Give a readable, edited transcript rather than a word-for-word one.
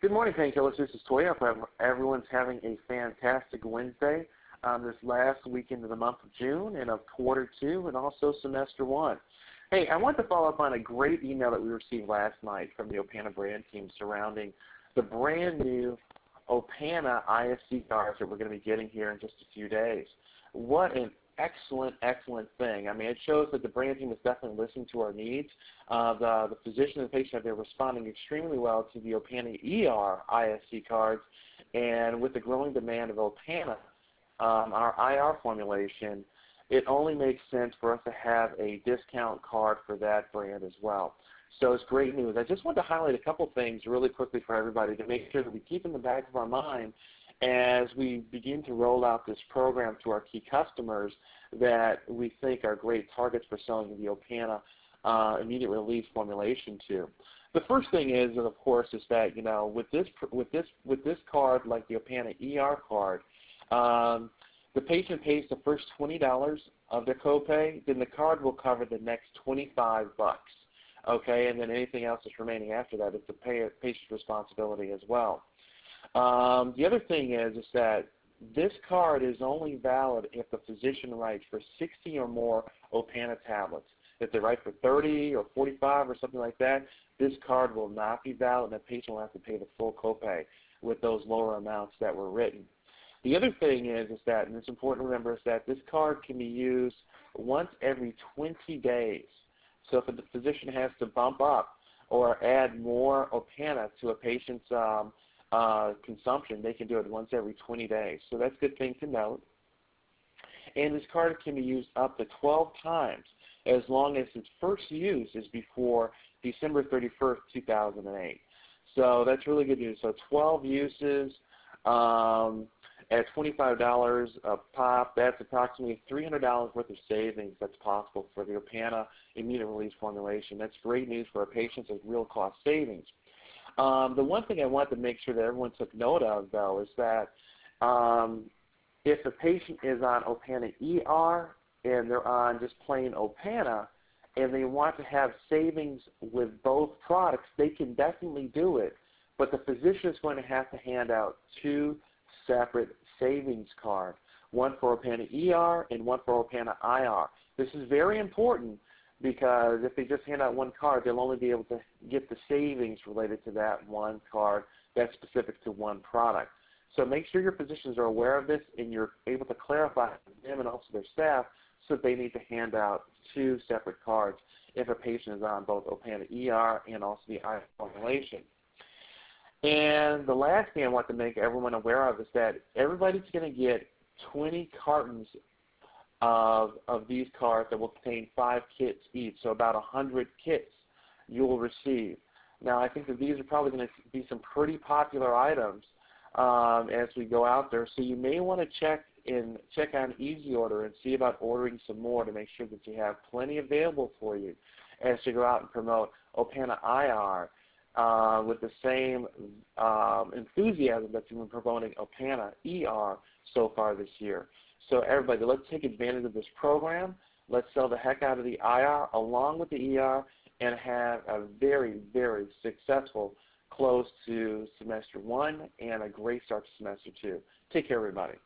Good morning, painkillers. This is Toy. I hope everyone's having a fantastic Wednesday this last weekend of the month of June and of quarter two and also semester one. Hey, I want to follow up on a great email that we received last night from the Opana brand team surrounding the brand new Opana ISC cards that we're going to be getting here in just a few days. What an excellent, excellent thing. I mean, it shows that the brand team is definitely listening to our needs. The physician and the patient have been responding extremely well to the Opana ER ISC cards, and with the growing demand of Opana, our IR formulation, it only makes sense for us to have a discount card for that brand as well. So it's great news. I just want to highlight a couple things really quickly for everybody to make sure that we keep in the back of our mind as we begin to roll out this program to our key customers that we think are great targets for selling the Opana immediate release formulation to. The first thing is, of course, is that with this card, like the Opana ER card, the patient pays the first $20 of their copay, then the card will cover the next $25. Okay, and then anything else that's remaining after that is the patient's responsibility as well. The other thing is that this card is only valid if the physician writes for 60 or more Opana tablets. If they write for 30 or 45 or something like that, this card will not be valid, and the patient will have to pay the full copay with those lower amounts that were written. The other thing is that, and it's important to remember, is that this card can be used once every 20 days. So if the physician has to bump up or add more Opana to a patient's consumption, they can do it once every 20 days. So that's a good thing to note. And this card can be used up to 12 times as long as its first use is before December 31st, 2008. So that's really good news. So 12 uses at $25 a pop, that's approximately $300 worth of savings that's possible for the Opana immediate release formulation. That's great news for our patients as real cost savings. The one thing I want to make sure that everyone took note of, though, is that if the patient is on Opana ER and they're on just plain Opana and they want to have savings with both products, they can definitely do it, but the physician is going to have to hand out two separate savings cards, one for Opana ER and one for Opana IR. This is very important because if they just hand out one card, they'll only be able to get the savings related to that one card that's specific to one product. So make sure your physicians are aware of this and you're able to clarify to them and also their staff so that they need to hand out two separate cards if a patient is on both Opana ER and also the IR formulation. And the last thing I want to make everyone aware of is that everybody's going to get 20 cartons of these cards that will contain 5 kits each, so about 100 kits you will receive. Now, I think that these are probably going to be some pretty popular items as we go out there, so you may want to check on Easy Order and see about ordering some more to make sure that you have plenty available for you as you go out and promote Opana IR with the same enthusiasm that you've been promoting Opana ER so far this year. So everybody, let's take advantage of this program. Let's sell the heck out of the IR along with the ER and have a very, very successful close to semester one and a great start to semester two. Take care, everybody.